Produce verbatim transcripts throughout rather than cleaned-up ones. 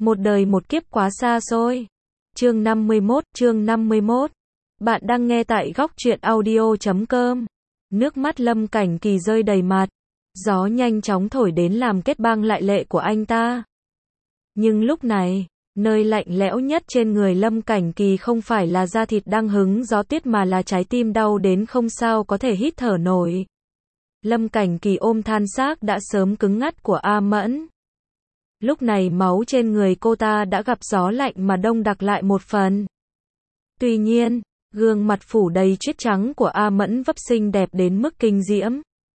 Một đời một kiếp quá xa xôi. Chương năm mươi mốt, chương năm mươi mốt. Bạn đang nghe tại góc truyện audio chấm com. Nước mắt Lâm Cảnh Kỳ rơi đầy mặt. Gió nhanh chóng thổi đến làm kết băng lại lệ của anh ta. Nhưng lúc này, nơi lạnh lẽo nhất trên người Lâm Cảnh Kỳ không phải là da thịt đang hứng gió tuyết mà là trái tim đau đến không sao có thể hít thở nổi. Lâm Cảnh Kỳ ôm than xác đã sớm cứng ngắt của A Mẫn. Lúc này máu trên người cô ta đã gặp gió lạnh mà đông đặc lại một phần. Tuy nhiên, gương mặt phủ đầy tuyết trắng của A Mẫn vấp xinh đẹp đến mức kinh diễm.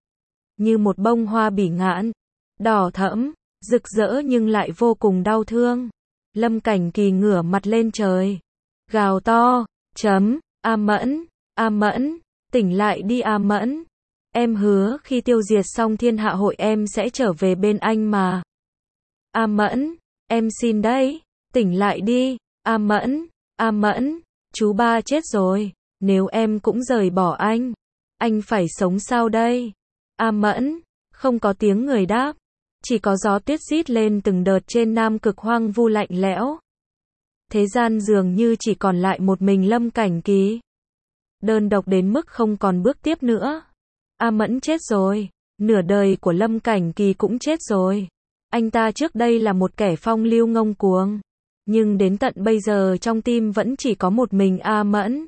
Như một bông hoa bỉ ngạn, đỏ thẫm, rực rỡ nhưng lại vô cùng đau thương. Lâm Cảnh Kỳ ngửa mặt lên trời, gào to, chấm, A Mẫn, A Mẫn, tỉnh lại đi A Mẫn. Em hứa khi tiêu diệt xong thiên hạ hội em sẽ trở về bên anh mà. A Mẫn, em xin đấy, tỉnh lại đi, A Mẫn, A Mẫn, chú ba chết rồi, nếu em cũng rời bỏ anh, anh phải sống sao đây? A Mẫn, không có tiếng người đáp, chỉ có gió tuyết rít lên từng đợt trên Nam Cực hoang vu lạnh lẽo. Thế gian dường như chỉ còn lại một mình Lâm Cảnh Kỳ. Đơn độc đến mức không còn bước tiếp nữa. A Mẫn chết rồi, nửa đời của Lâm Cảnh Kỳ cũng chết rồi. Anh ta trước đây là một kẻ phong lưu ngông cuồng, nhưng đến tận bây giờ trong tim vẫn chỉ có một mình A Mẫn.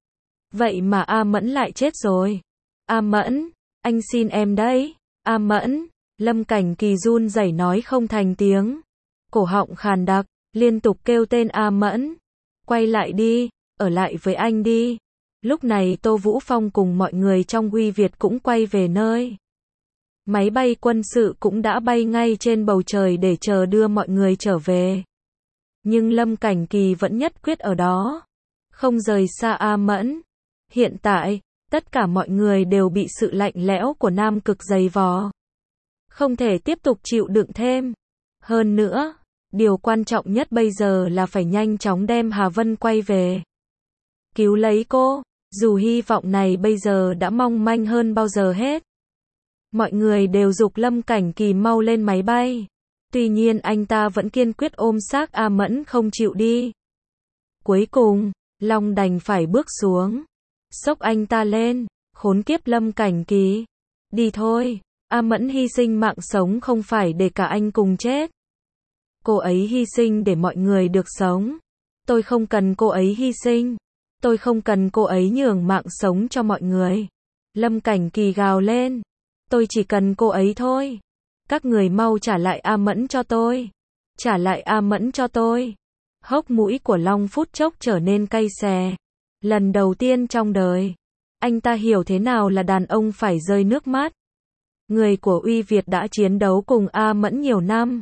Vậy mà A Mẫn lại chết rồi. A Mẫn, anh xin em đấy. A Mẫn, Lâm Cảnh Kỳ run rẩy nói không thành tiếng. Cổ họng khàn đặc, liên tục kêu tên A Mẫn. Quay lại đi, ở lại với anh đi. Lúc này Tô Vũ Phong cùng mọi người trong Uy Việt cũng quay về nơi. Máy bay quân sự cũng đã bay ngay trên bầu trời để chờ đưa mọi người trở về. Nhưng Lâm Cảnh Kỳ vẫn nhất quyết ở đó, không rời xa A Mẫn. Hiện tại, tất cả mọi người đều bị sự lạnh lẽo của Nam Cực giày vò. Không thể tiếp tục chịu đựng thêm. Hơn nữa, điều quan trọng nhất bây giờ là phải nhanh chóng đem Hà Vân quay về. Cứu lấy cô, dù hy vọng này bây giờ đã mong manh hơn bao giờ hết. Mọi người đều giục Lâm Cảnh Kỳ mau lên máy bay. Tuy nhiên anh ta vẫn kiên quyết ôm xác A Mẫn không chịu đi. Cuối cùng, Long đành phải bước xuống. Xốc anh ta lên, khốn kiếp Lâm Cảnh Kỳ. Đi thôi, A Mẫn hy sinh mạng sống không phải để cả anh cùng chết. Cô ấy hy sinh để mọi người được sống. Tôi không cần cô ấy hy sinh. Tôi không cần cô ấy nhường mạng sống cho mọi người. Lâm Cảnh Kỳ gào lên. Tôi chỉ cần cô ấy thôi. Các người mau trả lại A Mẫn cho tôi. Trả lại A Mẫn cho tôi. Hốc mũi của Long phút chốc trở nên cay xè. Lần đầu tiên trong đời, anh ta hiểu thế nào là đàn ông phải rơi nước mắt. Người của Uy Việt đã chiến đấu cùng A Mẫn nhiều năm.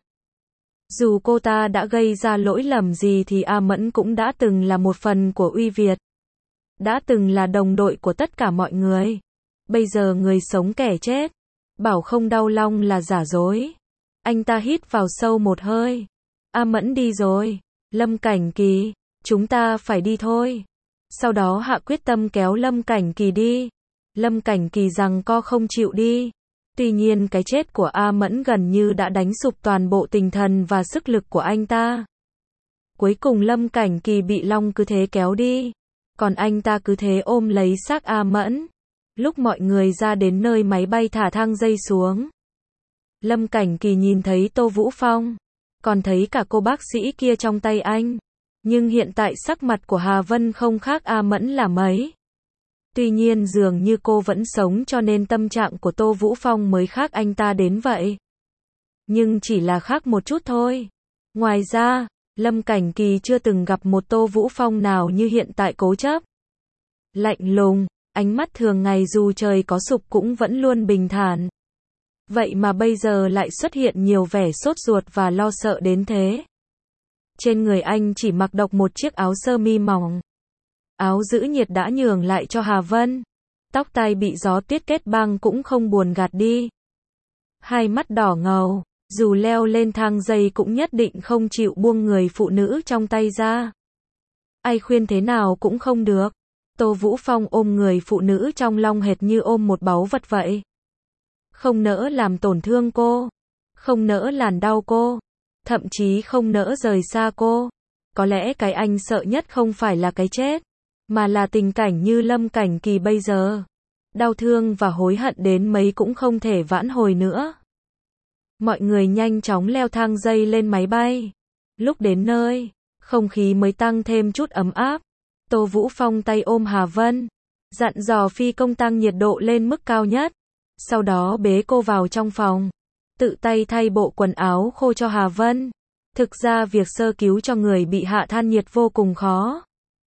Dù cô ta đã gây ra lỗi lầm gì thì A Mẫn cũng đã từng là một phần của Uy Việt. Đã từng là đồng đội của tất cả mọi người. Bây giờ người sống kẻ chết. Bảo không đau lòng là giả dối. Anh ta hít vào sâu một hơi. A Mẫn đi rồi. Lâm Cảnh Kỳ, chúng ta phải đi thôi. Sau đó hạ quyết tâm kéo Lâm Cảnh Kỳ đi. Lâm Cảnh Kỳ giằng co không chịu đi. Tuy nhiên cái chết của A Mẫn gần như đã đánh sụp toàn bộ tinh thần và sức lực của anh ta. Cuối cùng Lâm Cảnh Kỳ bị Long cứ thế kéo đi. Còn anh ta cứ thế ôm lấy xác A Mẫn. Lúc mọi người ra đến nơi máy bay thả thang dây xuống, Lâm Cảnh Kỳ nhìn thấy Tô Vũ Phong, còn thấy cả cô bác sĩ kia trong tay anh. Nhưng hiện tại sắc mặt của Hà Vân không khác A Mẫn là mấy. Tuy nhiên dường như cô vẫn sống cho nên tâm trạng của Tô Vũ Phong mới khác anh ta đến vậy. Nhưng chỉ là khác một chút thôi. Ngoài ra, Lâm Cảnh Kỳ chưa từng gặp một Tô Vũ Phong nào như hiện tại cố chấp. Lạnh lùng, ánh mắt thường ngày dù trời có sụp cũng vẫn luôn bình thản. Vậy mà bây giờ lại xuất hiện nhiều vẻ sốt ruột và lo sợ đến thế. Trên người anh chỉ mặc độc một chiếc áo sơ mi mỏng. Áo giữ nhiệt đã nhường lại cho Hà Vân. Tóc tai bị gió tuyết kết băng cũng không buồn gạt đi. Hai mắt đỏ ngầu, dù leo lên thang dây cũng nhất định không chịu buông người phụ nữ trong tay ra. Ai khuyên thế nào cũng không được. Tô Vũ Phong ôm người phụ nữ trong lòng hệt như ôm một báu vật vậy. Không nỡ làm tổn thương cô. Không nỡ làm đau cô. thậm chí không nỡ rời xa cô. Có lẽ cái anh sợ nhất không phải là cái chết, mà là tình cảnh như Lâm Cảnh Kỳ bây giờ. Đau thương và hối hận đến mấy cũng không thể vãn hồi nữa. Mọi người nhanh chóng leo thang dây lên máy bay. Lúc đến nơi, không khí mới tăng thêm chút ấm áp. Tô Vũ Phong tay ôm Hà Vân, dặn dò phi công tăng nhiệt độ lên mức cao nhất. Sau đó bế cô vào trong phòng, tự tay thay bộ quần áo khô cho Hà Vân. Thực ra việc sơ cứu cho người bị hạ than nhiệt vô cùng khó.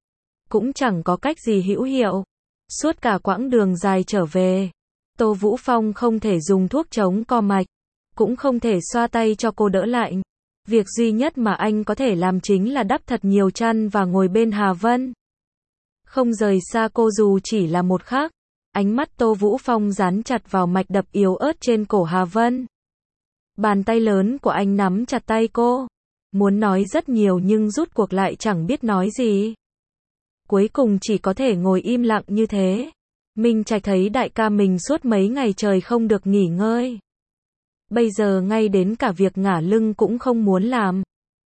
Cũng chẳng có cách gì hữu hiệu. Suốt cả quãng đường dài trở về, Tô Vũ Phong không thể dùng thuốc chống co mạch, cũng không thể xoa tay cho cô đỡ lạnh. Việc duy nhất mà anh có thể làm chính là đắp thật nhiều chăn và ngồi bên Hà Vân. Không rời xa cô dù chỉ là một khắc. Ánh mắt Tô Vũ Phong dán chặt vào mạch đập yếu ớt trên cổ Hà Vân. Bàn tay lớn của anh nắm chặt tay cô. Muốn nói rất nhiều nhưng rút cuộc lại chẳng biết nói gì. Cuối cùng chỉ có thể ngồi im lặng như thế. Minh Trạch thấy đại ca mình suốt mấy ngày trời không được nghỉ ngơi. Bây giờ ngay đến cả việc ngả lưng cũng không muốn làm.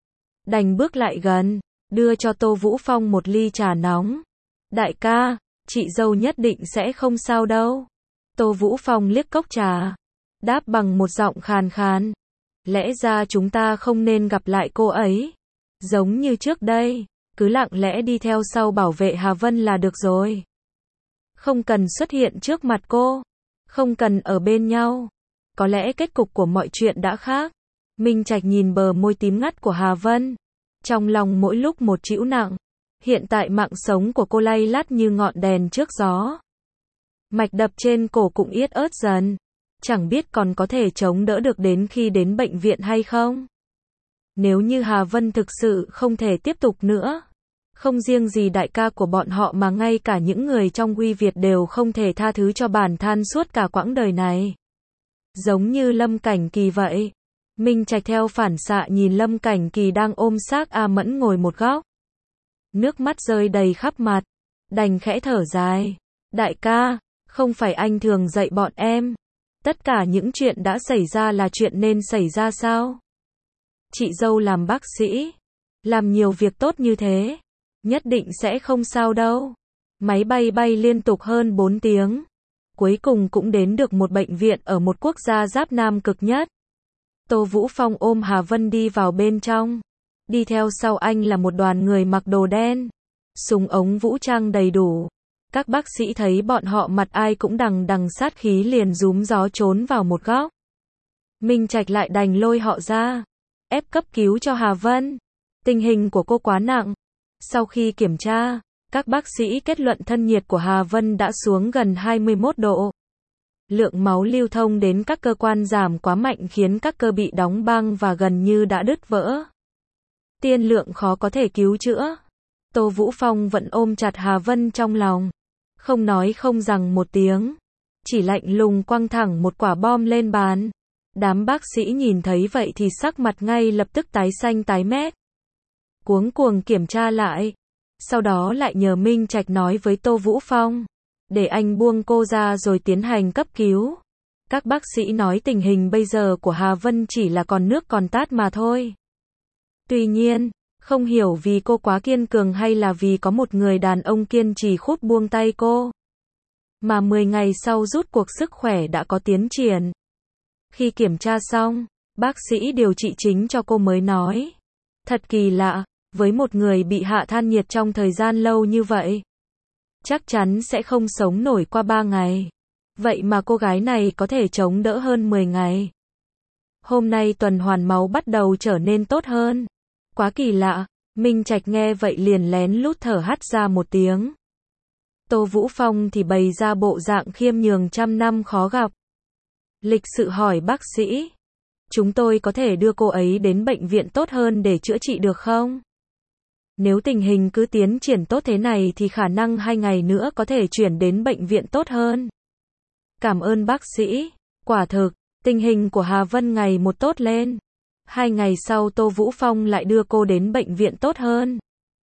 Đành bước lại gần, đưa cho Tô Vũ Phong một ly trà nóng. Đại ca, chị dâu nhất định sẽ không sao đâu. Tô Vũ Phong liếc cốc trà, đáp bằng một giọng khàn khàn. Lẽ ra chúng ta không nên gặp lại cô ấy. Giống như trước đây, cứ lặng lẽ đi theo sau bảo vệ Hà Vân là được rồi. Không cần xuất hiện trước mặt cô, không cần ở bên nhau. Có lẽ kết cục của mọi chuyện đã khác. Minh Trạch nhìn bờ môi tím ngắt của Hà Vân, trong lòng mỗi lúc một trĩu nặng. Hiện tại mạng sống của cô lay lắt như ngọn đèn trước gió. Mạch đập trên cổ cũng yết ớt dần. Chẳng biết còn có thể chống đỡ được đến khi đến bệnh viện hay không. Nếu như Hà Vân thực sự không thể tiếp tục nữa, không riêng gì đại ca của bọn họ mà ngay cả những người trong Huy Việt đều không thể tha thứ cho bản thân suốt cả quãng đời này. Giống như Lâm Cảnh Kỳ vậy. Minh Trạch theo phản xạ nhìn Lâm Cảnh Kỳ đang ôm xác A Mẫn ngồi một góc. Nước mắt rơi đầy khắp mặt, đành khẽ thở dài. Đại ca, không phải anh thường dạy bọn em. Tất cả những chuyện đã xảy ra là chuyện nên xảy ra sao? Chị dâu làm bác sĩ, làm nhiều việc tốt như thế, nhất định sẽ không sao đâu. Máy bay bay liên tục hơn bốn tiếng. Cuối cùng cũng đến được một bệnh viện ở một quốc gia giáp Nam cực nhất. Tô Vũ Phong ôm Hà Vân đi vào bên trong. Đi theo sau anh là một đoàn người mặc đồ đen, súng ống vũ trang đầy đủ. Các bác sĩ thấy bọn họ mặt ai cũng đằng đằng sát khí liền rúm gió trốn vào một góc. Minh Trạch lại đành lôi họ ra, ép cấp cứu cho Hà Vân. Tình hình của cô quá nặng. Sau khi kiểm tra, các bác sĩ kết luận thân nhiệt của Hà Vân đã xuống gần hai mươi mốt độ. Lượng máu lưu thông đến các cơ quan giảm quá mạnh khiến các cơ bị đóng băng và gần như đã đứt vỡ. Tiên lượng khó có thể cứu chữa. Tô Vũ Phong vẫn ôm chặt Hà Vân trong lòng. Không nói không rằng một tiếng. Chỉ lạnh lùng quăng thẳng một quả bom lên bàn. Đám bác sĩ nhìn thấy vậy thì sắc mặt ngay lập tức tái xanh tái mét. Cuống cuồng kiểm tra lại. Sau đó lại nhờ Minh Trạch nói với Tô Vũ Phong. Để anh buông cô ra rồi tiến hành cấp cứu. Các bác sĩ nói tình hình bây giờ của Hà Vân chỉ là còn nước còn tát mà thôi. Tuy nhiên, không hiểu vì cô quá kiên cường hay là vì có một người đàn ông kiên trì khút buông tay cô. Mà mười ngày sau rút cuộc sức khỏe đã có tiến triển. Khi kiểm tra xong, bác sĩ điều trị chính cho cô mới nói. Thật kỳ lạ, với một người bị hạ than nhiệt trong thời gian lâu như vậy, chắc chắn sẽ không sống nổi qua ba ngày. Vậy mà cô gái này có thể chống đỡ hơn mười ngày. Hôm nay tuần hoàn máu bắt đầu trở nên tốt hơn. Quá kỳ lạ. Minh Trạch nghe vậy liền lén lút thở hắt ra một tiếng. Tô Vũ Phong thì bày ra bộ dạng khiêm nhường trăm năm khó gặp. Lịch sự hỏi bác sĩ. Chúng tôi có thể đưa cô ấy đến bệnh viện tốt hơn để chữa trị được không? Nếu tình hình cứ tiến triển tốt thế này thì khả năng hai ngày nữa có thể chuyển đến bệnh viện tốt hơn. Cảm ơn bác sĩ. Quả thực, tình hình của Hà Vân ngày một tốt lên. Hai ngày sau Tô Vũ Phong lại đưa cô đến bệnh viện tốt hơn.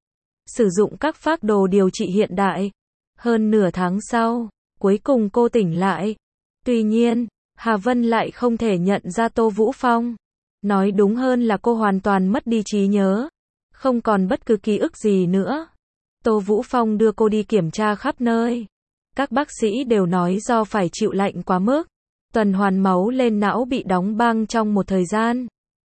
Sử dụng các phác đồ điều trị hiện đại. Hơn nửa tháng sau, cuối cùng cô tỉnh lại. Tuy nhiên, Hà Vân lại không thể nhận ra Tô Vũ Phong. Nói đúng hơn là cô hoàn toàn mất đi trí nhớ, không còn bất cứ ký ức gì nữa. Tô Vũ Phong đưa cô đi kiểm tra khắp nơi. Các bác sĩ đều nói do phải chịu lạnh quá mức, tuần hoàn máu lên não bị đóng băng trong một thời gian,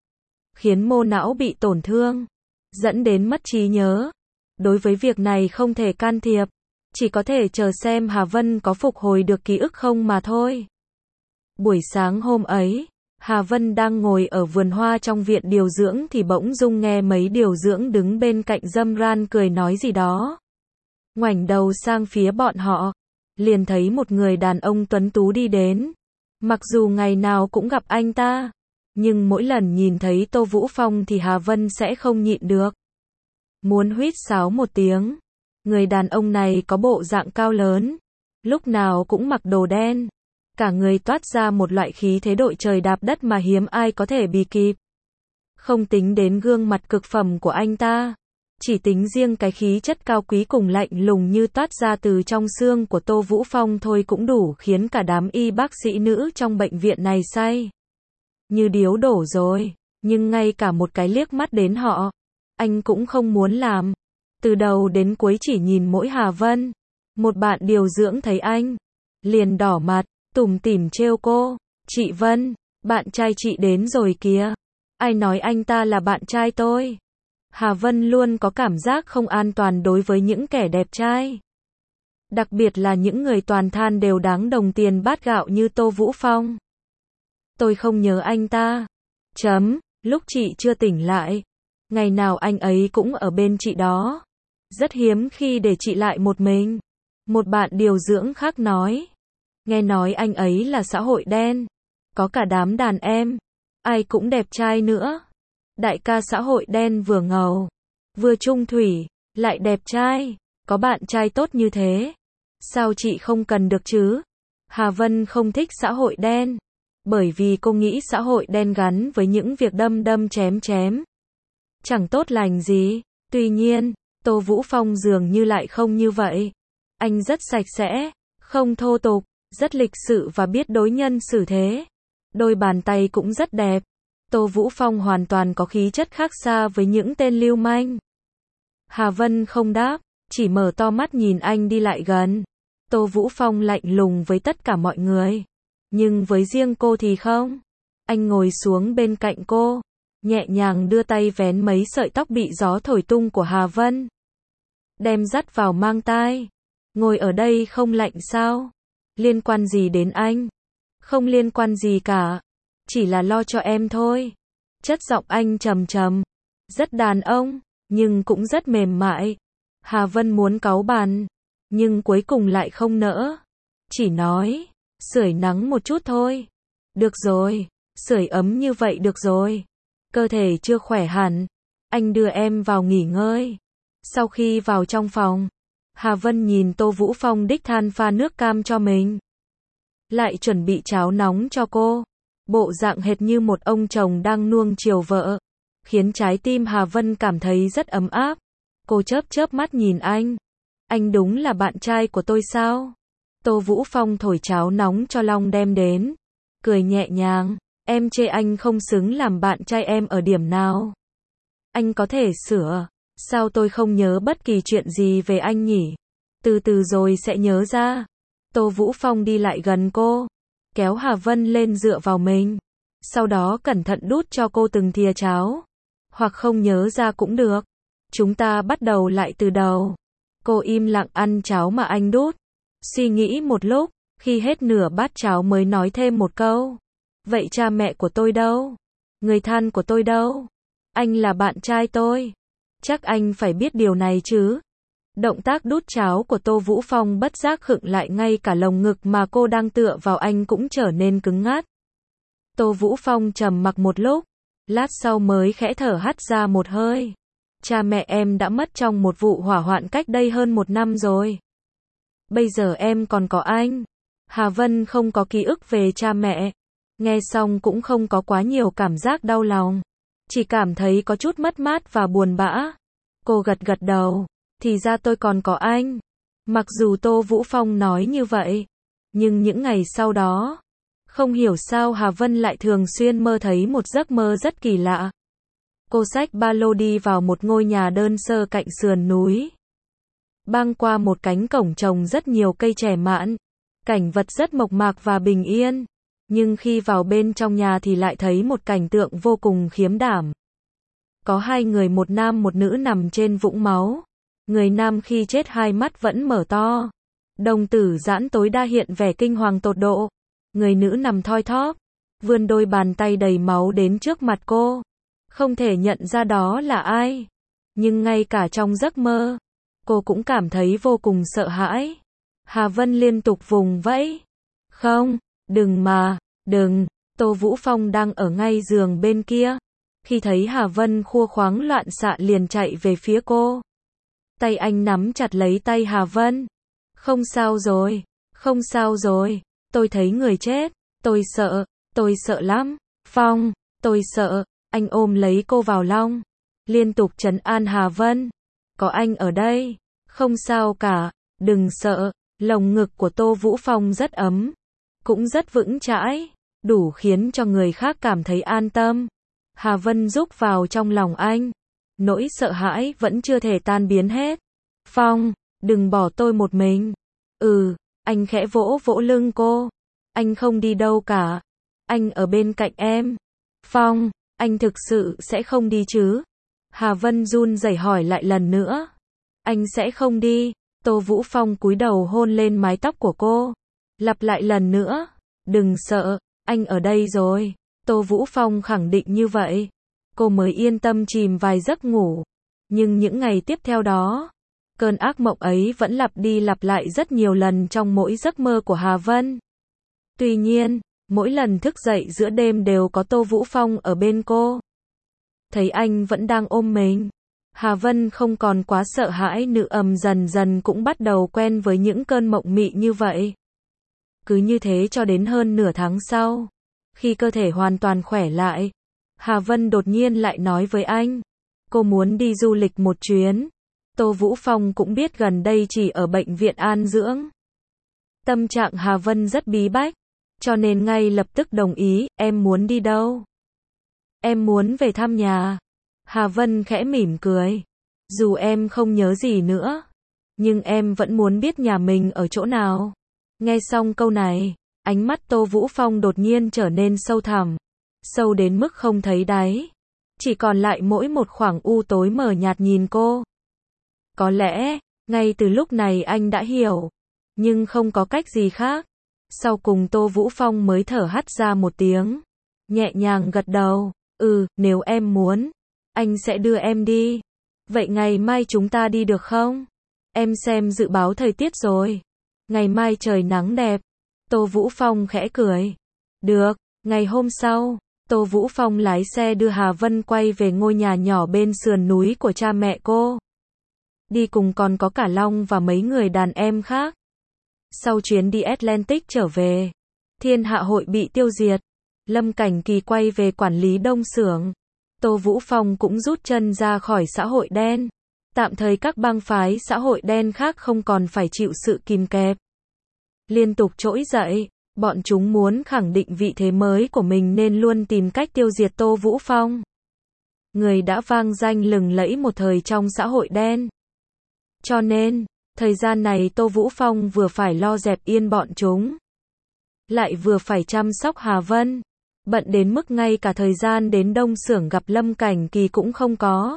khiến mô não bị tổn thương, dẫn đến mất trí nhớ. Đối với việc này không thể can thiệp, chỉ có thể chờ xem Hà Vân có phục hồi được ký ức không mà thôi. Buổi sáng hôm ấy, Hà Vân đang ngồi ở vườn hoa trong viện điều dưỡng thì bỗng dưng nghe mấy điều dưỡng đứng bên cạnh Dâm Ran cười nói gì đó. Ngoảnh đầu sang phía bọn họ, liền thấy một người đàn ông tuấn tú đi đến. Mặc dù ngày nào cũng gặp anh ta, nhưng mỗi lần nhìn thấy Tô Vũ Phong thì Hà Vân sẽ không nhịn được, muốn huýt sáo một tiếng. Người đàn ông này có bộ dạng cao lớn, lúc nào cũng mặc đồ đen, cả người toát ra một loại khí thế đội trời đạp đất mà hiếm ai có thể bì kịp. Không tính đến gương mặt cực phẩm của anh ta, chỉ tính riêng cái khí chất cao quý cùng lạnh lùng như toát ra từ trong xương của Tô Vũ Phong thôi cũng đủ khiến cả đám y bác sĩ nữ trong bệnh viện này say như điếu đổ rồi. Nhưng ngay cả một cái liếc mắt đến họ, anh cũng không muốn làm. Từ đầu đến cuối chỉ nhìn mỗi Hà Vân. Một bạn điều dưỡng thấy anh, liền đỏ mặt, tủm tỉm trêu cô. Chị Vân, bạn trai chị đến rồi kìa. Ai nói anh ta là bạn trai tôi? Hà Vân luôn có cảm giác không an toàn đối với những kẻ đẹp trai. Đặc biệt là những người toàn than đều đáng đồng tiền bát gạo như Tô Vũ Phong. Tôi không nhớ anh ta. Chấm, lúc chị chưa tỉnh lại, ngày nào anh ấy cũng ở bên chị đó. Rất hiếm khi để chị lại một mình. Một bạn điều dưỡng khác nói. Nghe nói anh ấy là xã hội đen, có cả đám đàn em, ai cũng đẹp trai nữa. Đại ca xã hội đen vừa ngầu, vừa trung thủy, lại đẹp trai, có bạn trai tốt như thế, sao chị không cần được chứ? Hà Vân không thích xã hội đen, bởi vì cô nghĩ xã hội đen gắn với những việc đâm đâm chém chém, chẳng tốt lành gì. Tuy nhiên, Tô Vũ Phong dường như lại không như vậy. Anh rất sạch sẽ, không thô tục, rất lịch sự và biết đối nhân xử thế. Đôi bàn tay cũng rất đẹp. Tô Vũ Phong hoàn toàn có khí chất khác xa với những tên lưu manh. Hà Vân không đáp, chỉ mở to mắt nhìn anh đi lại gần. Tô Vũ Phong lạnh lùng với tất cả mọi người, nhưng với riêng cô thì không. Anh ngồi xuống bên cạnh cô, nhẹ nhàng đưa tay vén mấy sợi tóc bị gió thổi tung của Hà Vân, đem dắt vào mang tai. Ngồi ở đây không lạnh sao? Liên quan gì đến anh? Không liên quan gì cả, chỉ là lo cho em thôi. Chất giọng anh trầm trầm, rất đàn ông, nhưng cũng rất mềm mại. Hà Vân muốn cáu bàn, nhưng cuối cùng lại không nỡ. Chỉ nói, sưởi nắng một chút thôi. Được rồi, sưởi ấm như vậy được rồi. Cơ thể chưa khỏe hẳn, anh đưa em vào nghỉ ngơi. Sau khi vào trong phòng, Hà Vân nhìn Tô Vũ Phong đích than pha nước cam cho mình, lại chuẩn bị cháo nóng cho cô. Bộ dạng hệt như một ông chồng đang nuông chiều vợ, khiến trái tim Hà Vân cảm thấy rất ấm áp. Cô chớp chớp mắt nhìn anh. Anh đúng là bạn trai của tôi sao? Tô Vũ Phong thổi cháo nóng cho Long đem đến, cười nhẹ nhàng. Em chê anh không xứng làm bạn trai em ở điểm nào? Anh có thể sửa. Sao tôi không nhớ bất kỳ chuyện gì về anh nhỉ? Từ từ rồi sẽ nhớ ra. Tô Vũ Phong đi lại gần cô, kéo Hà Vân lên dựa vào mình, sau đó cẩn thận đút cho cô từng thìa cháo. Hoặc không nhớ ra cũng được, chúng ta bắt đầu lại từ đầu. Cô im lặng ăn cháo mà anh đút, suy nghĩ một lúc, khi hết nửa bát cháo mới nói thêm một câu. Vậy cha mẹ của tôi đâu? Người thân của tôi đâu? Anh là bạn trai tôi, chắc anh phải biết điều này chứ. Động tác đút cháo của Tô Vũ Phong bất giác khựng lại, ngay cả lồng ngực mà cô đang tựa vào anh cũng trở nên cứng ngắt. Tô Vũ Phong trầm mặc một lúc, lát sau mới khẽ thở hắt ra một hơi. Cha mẹ em đã mất trong một vụ hỏa hoạn cách đây hơn một năm rồi. Bây giờ em còn có anh. Hà Vân không có ký ức về cha mẹ. Nghe xong cũng không có quá nhiều cảm giác đau lòng, chỉ cảm thấy có chút mất mát và buồn bã. Cô gật gật đầu. Thì ra tôi còn có anh. Mặc dù Tô Vũ Phong nói như vậy, nhưng những ngày sau đó, Không hiểu sao Hà Vân lại thường xuyên mơ thấy một giấc mơ rất kỳ lạ. Cô xách ba lô đi vào một ngôi nhà đơn sơ cạnh sườn núi. Băng qua một cánh cổng trồng rất nhiều cây trẻ mãn. Cảnh vật rất mộc mạc và bình yên. Nhưng khi vào bên trong nhà thì lại thấy một cảnh tượng vô cùng khiếm đảm. Có hai người, một nam một nữ nằm trên vũng máu. Người nam khi chết hai mắt vẫn mở to. Đồng tử giãn tối đa hiện vẻ kinh hoàng tột độ. Người nữ nằm thoi thóp, vươn đôi bàn tay đầy máu đến trước mặt cô. Không thể nhận ra đó là ai. Nhưng ngay cả trong giấc mơ, cô cũng cảm thấy vô cùng sợ hãi. Hà Vân liên tục vùng vẫy. Không, đừng mà, đừng. Tô Vũ Phong đang ở ngay giường bên kia. Khi thấy Hà Vân khua khoáng loạn xạ liền chạy về phía cô. Tay anh nắm chặt lấy tay Hà Vân. Không sao rồi, không sao rồi. Tôi thấy người chết. Tôi sợ, tôi sợ lắm. Phong, tôi sợ. Anh ôm lấy cô vào lòng. Liên tục trấn an Hà Vân. Có anh ở đây. Không sao cả. Đừng sợ. Lồng ngực của Tô Vũ Phong rất ấm. Cũng rất vững chãi. Đủ khiến cho người khác cảm thấy an tâm. Hà Vân rúc vào trong lòng anh. Nỗi sợ hãi vẫn chưa thể tan biến hết. Phong, đừng bỏ tôi một mình. Ừ, anh khẽ vỗ vỗ lưng cô. Anh không đi đâu cả. Anh ở bên cạnh em. Phong, anh thực sự sẽ không đi chứ? Hà Vân run rẩy hỏi lại lần nữa. Anh sẽ không đi. Tô Vũ Phong cúi đầu hôn lên mái tóc của cô. Lặp lại lần nữa. Đừng sợ, anh ở đây rồi. Tô Vũ Phong khẳng định như vậy. Cô mới yên tâm chìm vài giấc ngủ. Nhưng những ngày tiếp theo đó, cơn ác mộng ấy vẫn lặp đi lặp lại rất nhiều lần trong mỗi giấc mơ của Hà Vân. Tuy nhiên, mỗi lần thức dậy giữa đêm đều có Tô Vũ Phong ở bên cô. Thấy anh vẫn đang ôm mình, Hà Vân không còn quá sợ hãi nữa, ầm dần dần cũng bắt đầu quen với những cơn mộng mị như vậy. Cứ như thế cho đến hơn nửa tháng sau, khi cơ thể hoàn toàn khỏe lại, Hà Vân đột nhiên lại nói với anh, cô muốn đi du lịch một chuyến. Tô Vũ Phong cũng biết gần đây chỉ ở bệnh viện an dưỡng. Tâm trạng Hà Vân rất bí bách, cho nên ngay lập tức đồng ý. Em muốn đi đâu? Em muốn về thăm nhà. Hà Vân khẽ mỉm cười. Dù em không nhớ gì nữa, nhưng em vẫn muốn biết nhà mình ở chỗ nào. Nghe xong câu này, ánh mắt Tô Vũ Phong đột nhiên trở nên sâu thẳm. Sâu đến mức không thấy đáy. Chỉ còn lại mỗi một khoảng u tối mờ nhạt nhìn cô. Có lẽ, ngay từ lúc này anh đã hiểu. Nhưng không có cách gì khác. Sau cùng Tô Vũ Phong mới thở hắt ra một tiếng. Nhẹ nhàng gật đầu. Ừ, nếu em muốn, anh sẽ đưa em đi. Vậy ngày mai chúng ta đi được không? Em xem dự báo thời tiết rồi. Ngày mai trời nắng đẹp. Tô Vũ Phong khẽ cười. Được, ngày hôm sau, Tô Vũ Phong lái xe đưa Hà Vân quay về ngôi nhà nhỏ bên sườn núi của cha mẹ cô. Đi cùng còn có cả Long và mấy người đàn em khác. Sau chuyến đi Atlantic trở về, Thiên Hạ Hội bị tiêu diệt. Lâm Cảnh Kỳ quay về quản lý Đông Xưởng. Tô Vũ Phong cũng rút chân ra khỏi xã hội đen. Tạm thời các bang phái xã hội đen khác không còn phải chịu sự kìm kẹp. Liên tục trỗi dậy, bọn chúng muốn khẳng định vị thế mới của mình nên luôn tìm cách tiêu diệt Tô Vũ Phong. Người đã vang danh lừng lẫy một thời trong xã hội đen. Cho nên, thời gian này Tô Vũ Phong vừa phải lo dẹp yên bọn chúng, lại vừa phải chăm sóc Hà Vân. Bận đến mức ngay cả thời gian đến Đông Xưởng gặp Lâm Cảnh Kỳ cũng không có.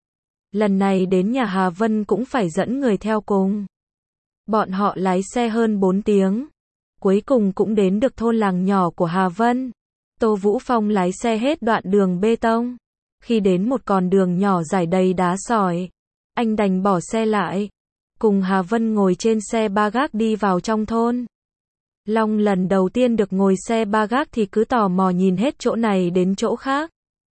Lần này đến nhà Hà Vân cũng phải dẫn người theo cùng. Bọn họ lái xe hơn bốn tiếng. Cuối cùng cũng đến được thôn làng nhỏ của Hà Vân. Tô Vũ Phong lái xe hết đoạn đường bê tông. Khi đến một con đường nhỏ dải đầy đá sỏi, anh đành bỏ xe lại. Cùng Hà Vân ngồi trên xe ba gác đi vào trong thôn. Long lần đầu tiên được ngồi xe ba gác thì cứ tò mò nhìn hết chỗ này đến chỗ khác.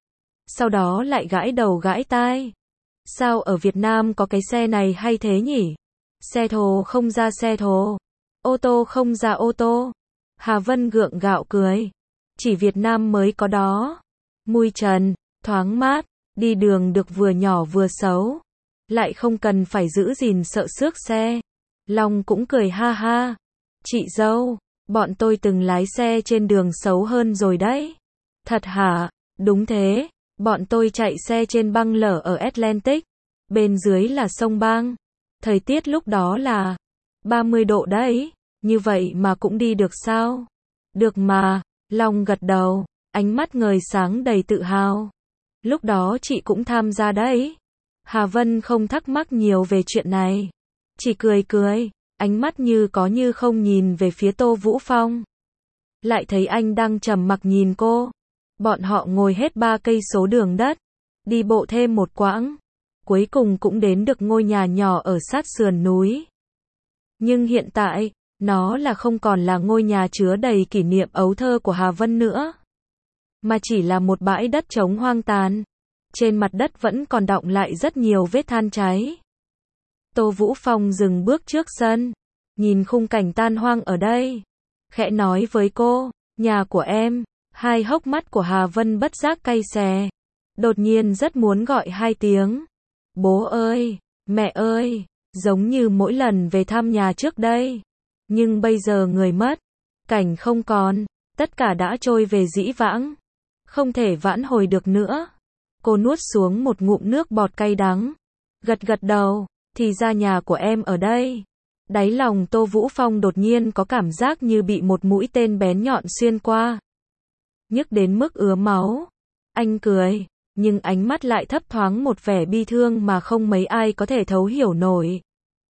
Sau đó lại gãi đầu gãi tai. Sao ở Việt Nam có cái xe này hay thế nhỉ? Xe thồ không ra xe thồ. Ô tô không ra ô tô. Hà Vân gượng gạo cười. Chỉ Việt Nam mới có đó. Mui trần, thoáng mát, đi đường được vừa nhỏ vừa xấu. Lại không cần phải giữ gìn sợ xước xe. Long cũng cười ha ha. Chị dâu, Bọn tôi từng lái xe trên đường xấu hơn rồi đấy. Thật hả? Đúng thế, bọn tôi chạy xe trên băng lở ở Atlantic. Bên dưới là sông băng. Thời tiết lúc đó là ba mươi độ đấy. Như vậy mà cũng đi được sao? Được mà, Long gật đầu, ánh mắt ngời sáng đầy tự hào. Lúc đó chị cũng tham gia đấy. Hà Vân không thắc mắc nhiều về chuyện này. Chỉ cười cười, ánh mắt như có như không nhìn về phía Tô Vũ Phong. Lại thấy anh đang trầm mặc nhìn cô. Bọn họ ngồi hết ba cây số đường đất. Đi bộ thêm một quãng. Cuối cùng cũng đến được ngôi nhà nhỏ ở sát sườn núi. Nhưng hiện tại, nó là không còn là ngôi nhà chứa đầy kỷ niệm ấu thơ của Hà Vân nữa. Mà chỉ là một bãi đất trống hoang tàn. Trên mặt đất vẫn còn đọng lại rất nhiều vết than cháy. Tô Vũ Phong dừng bước trước sân. Nhìn khung cảnh tan hoang ở đây. Khẽ nói với cô, nhà của em. Hai hốc mắt của Hà Vân bất giác cay xè. Đột nhiên rất muốn gọi hai tiếng. Bố ơi, mẹ ơi, giống như mỗi lần về thăm nhà trước đây. Nhưng bây giờ người mất, cảnh không còn, tất cả đã trôi về dĩ vãng. Không thể vãn hồi được nữa. Cô nuốt xuống một ngụm nước bọt cay đắng. Gật gật đầu, thì ra nhà của em ở đây. Đáy lòng Tô Vũ Phong đột nhiên có cảm giác như bị một mũi tên bén nhọn xuyên qua. Nhức đến mức ứa máu. Anh cười, nhưng ánh mắt lại thấp thoáng một vẻ bi thương mà không mấy ai có thể thấu hiểu nổi.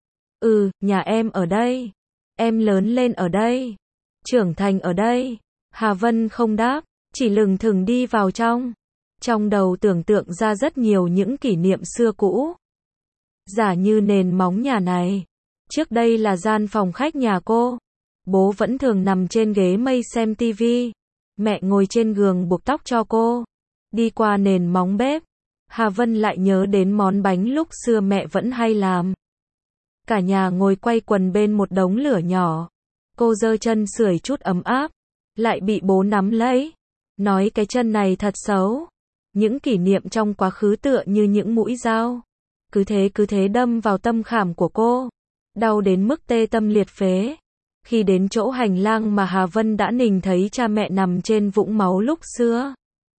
Ừ, nhà em ở đây. Em lớn lên ở đây. Trưởng thành ở đây. Hà Vân không đáp, chỉ lừng thừng đi vào trong. Trong đầu tưởng tượng ra rất nhiều những kỷ niệm xưa cũ. Giả như nền móng nhà này. Trước đây là gian phòng khách nhà cô. Bố vẫn thường nằm trên ghế mây xem tivi. Mẹ ngồi trên giường buộc tóc cho cô. Đi qua nền móng bếp. Hà Vân lại nhớ đến món bánh lúc xưa mẹ vẫn hay làm. Cả nhà ngồi quay quần bên một đống lửa nhỏ. Cô giơ chân sưởi chút ấm áp. Lại bị bố nắm lấy. Nói cái chân này thật xấu. Những kỷ niệm trong quá khứ tựa như những mũi dao. Cứ thế cứ thế đâm vào tâm khảm của cô. Đau đến mức tê tâm liệt phế. Khi đến chỗ hành lang mà Hà Vân đã nhìn thấy cha mẹ nằm trên vũng máu lúc xưa.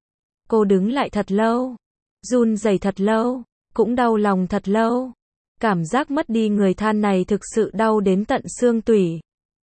Cô đứng lại thật lâu. Run rẩy thật lâu. Cũng đau lòng thật lâu. Cảm giác mất đi người thân này thực sự đau đến tận xương tủy.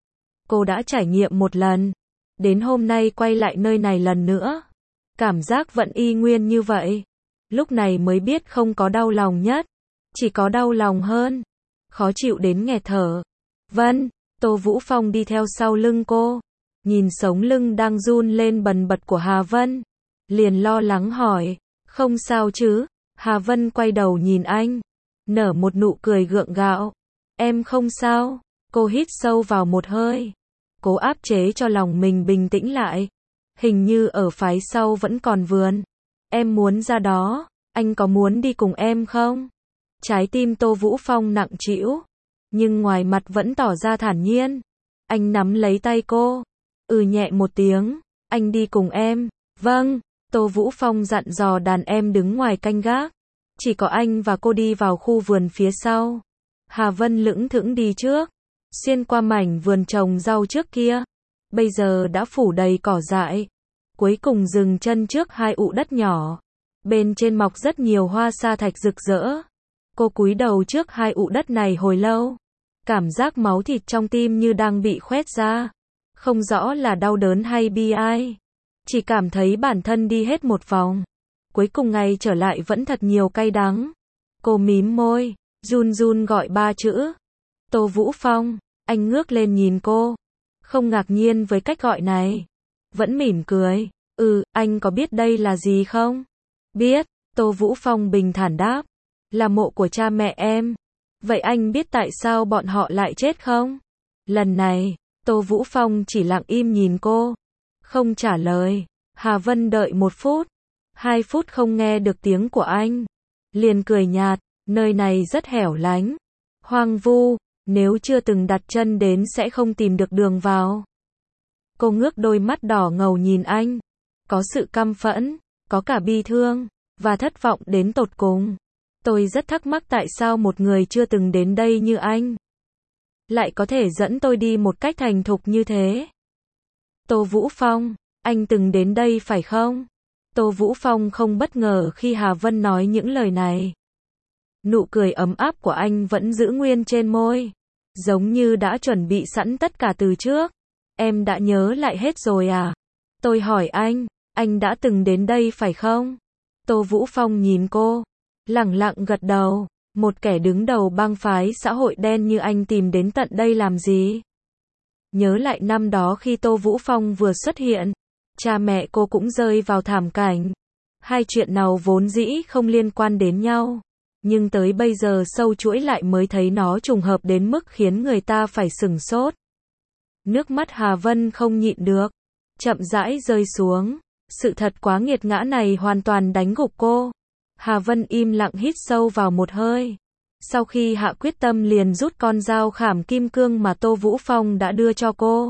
Cô đã trải nghiệm một lần. Đến hôm nay quay lại nơi này lần nữa. Cảm giác vẫn y nguyên như vậy. Lúc này mới biết không có đau lòng nhất. Chỉ có đau lòng hơn. Khó chịu đến nghẹt thở. Vân, Tô Vũ Phong đi theo sau lưng cô. Nhìn sống lưng đang run lên bần bật của Hà Vân. Liền lo lắng hỏi. Không sao chứ? Hà Vân quay đầu nhìn anh. Nở một nụ cười gượng gạo. Em không sao. Cô hít sâu vào một hơi. Cố áp chế cho lòng mình bình tĩnh lại. Hình như ở phái sau vẫn còn vườn. Em muốn ra đó. Anh có muốn đi cùng em không? Trái tim Tô Vũ Phong nặng trĩu. Nhưng ngoài mặt vẫn tỏ ra thản nhiên. Anh nắm lấy tay cô. Ừ nhẹ một tiếng. Anh đi cùng em. Vâng. Tô Vũ Phong dặn dò đàn em đứng ngoài canh gác. Chỉ có anh và cô đi vào khu vườn phía sau. Hà Vân lững thững đi trước. Xuyên qua mảnh vườn trồng rau trước kia. Bây giờ đã phủ đầy cỏ dại. Cuối cùng dừng chân trước hai ụ đất nhỏ. Bên trên mọc rất nhiều hoa sa thạch rực rỡ. Cô cúi đầu trước hai ụ đất này hồi lâu. Cảm giác máu thịt trong tim như đang bị khoét ra. Không rõ là đau đớn hay bi ai. Chỉ cảm thấy bản thân đi hết một vòng. Cuối cùng ngày trở lại vẫn thật nhiều cay đắng. Cô mím môi, run run gọi ba chữ. Tô Vũ Phong, anh ngước lên nhìn cô. Không ngạc nhiên với cách gọi này. Vẫn mỉm cười. Ừ, anh có biết đây là gì không? Biết, Tô Vũ Phong bình thản đáp. Là mộ của cha mẹ em. Vậy anh biết tại sao bọn họ lại chết không? Lần này, Tô Vũ Phong chỉ lặng im nhìn cô. Không trả lời. Hà Vân đợi một phút. Hai phút không nghe được tiếng của anh. Liền cười nhạt. Nơi này rất hẻo lánh. Hoang vu. Nếu chưa từng đặt chân đến sẽ không tìm được đường vào. Cô ngước đôi mắt đỏ ngầu nhìn anh. Có sự căm phẫn. Có cả bi thương. Và thất vọng đến tột cùng. Tôi rất thắc mắc tại sao một người chưa từng đến đây như anh lại có thể dẫn tôi đi một cách thành thục như thế. Tô Vũ Phong, anh từng đến đây phải không? Tô Vũ Phong không bất ngờ khi Hà Vân nói những lời này. Nụ cười ấm áp của anh vẫn giữ nguyên trên môi, giống như đã chuẩn bị sẵn tất cả từ trước. Em đã nhớ lại hết rồi à? Tôi hỏi anh, anh đã từng đến đây phải không? Tô Vũ Phong nhìn cô, lẳng lặng gật đầu. Một kẻ đứng đầu bang phái xã hội đen như anh tìm đến tận đây làm gì? Nhớ lại năm đó khi Tô Vũ Phong vừa xuất hiện, cha mẹ cô cũng rơi vào thảm cảnh. Hai chuyện nào vốn dĩ không liên quan đến nhau, nhưng tới bây giờ sâu chuỗi lại mới thấy nó trùng hợp đến mức khiến người ta phải sửng sốt. Nước mắt Hà Vân không nhịn được, chậm rãi rơi xuống. Sự thật quá nghiệt ngã này hoàn toàn đánh gục cô. Hà Vân im lặng hít sâu vào một hơi. Sau khi hạ quyết tâm liền rút con dao khảm kim cương mà Tô Vũ Phong đã đưa cho cô.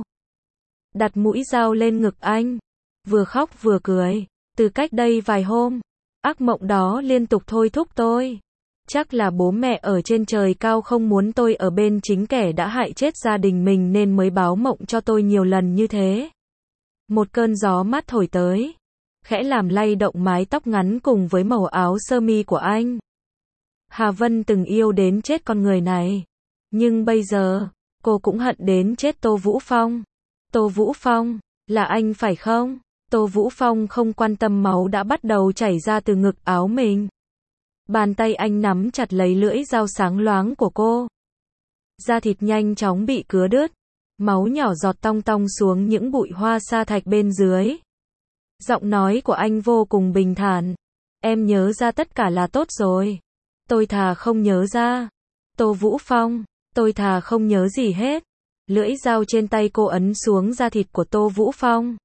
Đặt mũi dao lên ngực anh. Vừa khóc vừa cười. Từ cách đây vài hôm, ác mộng đó liên tục thôi thúc tôi. Chắc là bố mẹ ở trên trời cao không muốn tôi ở bên chính kẻ đã hại chết gia đình mình nên mới báo mộng cho tôi nhiều lần như thế. Một cơn gió mát thổi tới, khẽ làm lay động mái tóc ngắn cùng với màu áo sơ mi của anh. Hà Vân từng yêu đến chết con người này, nhưng bây giờ, cô cũng hận đến chết Tô Vũ Phong. Tô Vũ Phong, là anh phải không? Tô Vũ Phong không quan tâm máu đã bắt đầu chảy ra từ ngực áo mình. Bàn tay anh nắm chặt lấy lưỡi dao sáng loáng của cô. Da thịt nhanh chóng bị cứa đứt, máu nhỏ giọt tong tong xuống những bụi hoa sa thạch bên dưới. Giọng nói của anh vô cùng bình thản. Em nhớ ra tất cả là tốt rồi. Tôi thà không nhớ ra. Tô Vũ Phong, tôi thà không nhớ gì hết. Lưỡi dao trên tay cô ấn xuống da thịt của Tô Vũ Phong.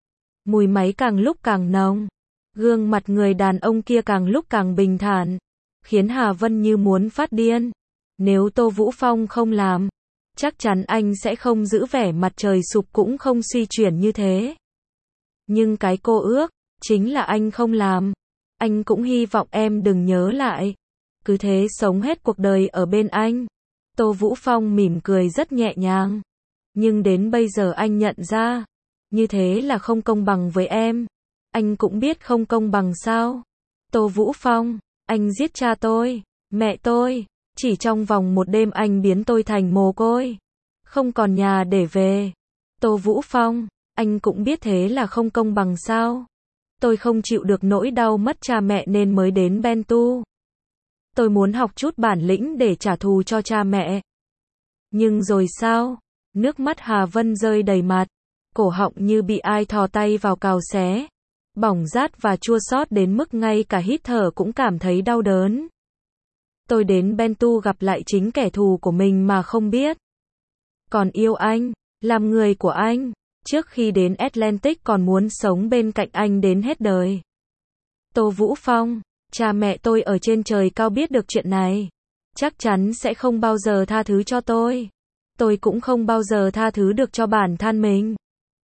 Mùi máy càng lúc càng nồng. Gương mặt người đàn ông kia càng lúc càng bình thản, khiến Hà Vân như muốn phát điên. Nếu Tô Vũ Phong không làm, chắc chắn anh sẽ không giữ vẻ mặt trời sụp cũng không suy chuyển như thế. Nhưng cái cô ước, chính là anh không làm. Anh cũng hy vọng em đừng nhớ lại. Cứ thế sống hết cuộc đời ở bên anh. Tô Vũ Phong mỉm cười rất nhẹ nhàng. Nhưng đến bây giờ anh nhận ra, như thế là không công bằng với em. Anh cũng biết không công bằng sao. Tô Vũ Phong, anh giết cha tôi, mẹ tôi. Chỉ trong vòng một đêm anh biến tôi thành mồ côi. Không còn nhà để về. Tô Vũ Phong, anh cũng biết thế là không công bằng sao. Tôi không chịu được nỗi đau mất cha mẹ nên mới đến Bentu. Tôi muốn học chút bản lĩnh để trả thù cho cha mẹ. Nhưng rồi sao? Nước mắt Hà Vân rơi đầy mặt. Cổ họng như bị ai thò tay vào cào xé. Bỏng rát và chua xót đến mức ngay cả hít thở cũng cảm thấy đau đớn. Tôi đến Bentu gặp lại chính kẻ thù của mình mà không biết. Còn yêu anh, làm người của anh. Trước khi đến Atlantic còn muốn sống bên cạnh anh đến hết đời. Tô Vũ Phong, cha mẹ tôi ở trên trời cao biết được chuyện này. Chắc chắn sẽ không bao giờ tha thứ cho tôi. Tôi cũng không bao giờ tha thứ được cho bản thân mình.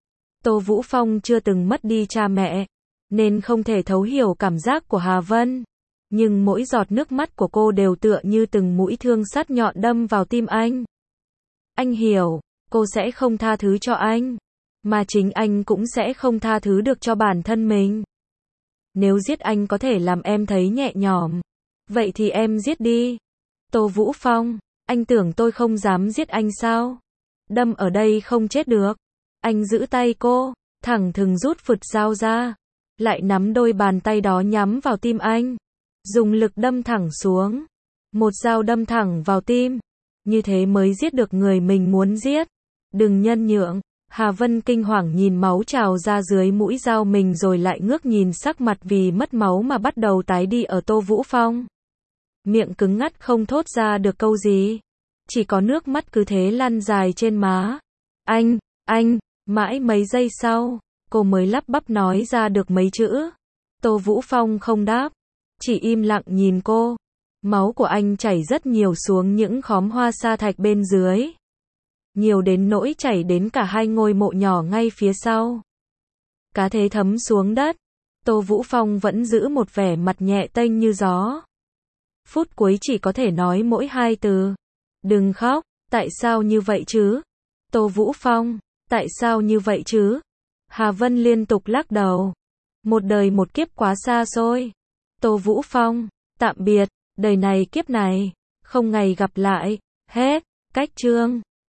Tô Vũ Phong chưa từng mất đi cha mẹ, nên không thể thấu hiểu cảm giác của Hà Vân. Nhưng mỗi giọt nước mắt của cô đều tựa như từng mũi thương sắt nhọn đâm vào tim anh. Anh hiểu, cô sẽ không tha thứ cho anh, mà chính anh cũng sẽ không tha thứ được cho bản thân mình. Nếu giết anh có thể làm em thấy nhẹ nhõm, vậy thì em giết đi. Tô Vũ Phong, anh tưởng tôi không dám giết anh sao? Đâm ở đây không chết được. Anh giữ tay cô, thẳng thừng rút phụt dao ra, lại nắm đôi bàn tay đó nhắm vào tim anh, dùng lực đâm thẳng xuống. Một dao đâm thẳng vào tim, như thế mới giết được người mình muốn giết. Đừng nhân nhượng. Hà Vân kinh hoàng nhìn máu trào ra dưới mũi dao mình rồi lại ngước nhìn sắc mặt vì mất máu mà bắt đầu tái đi ở Tô Vũ Phong. Miệng cứng ngắt không thốt ra được câu gì, chỉ có nước mắt cứ thế lăn dài trên má. Anh, anh, mãi mấy giây sau, cô mới lắp bắp nói ra được mấy chữ. Tô Vũ Phong không đáp, chỉ im lặng nhìn cô. Máu của anh chảy rất nhiều xuống những khóm hoa sa thạch bên dưới. Nhiều đến nỗi chảy đến cả hai ngôi mộ nhỏ ngay phía sau. Cá thế thấm xuống đất. Tô Vũ Phong vẫn giữ một vẻ mặt nhẹ tênh như gió. Phút cuối chỉ có thể nói mỗi hai từ. Đừng khóc, tại sao như vậy chứ? Tô Vũ Phong, tại sao như vậy chứ? Hà Vân liên tục lắc đầu. Một đời một kiếp quá xa xôi. Tô Vũ Phong, tạm biệt, đời này kiếp này, không ngày gặp lại, hết, cách chương.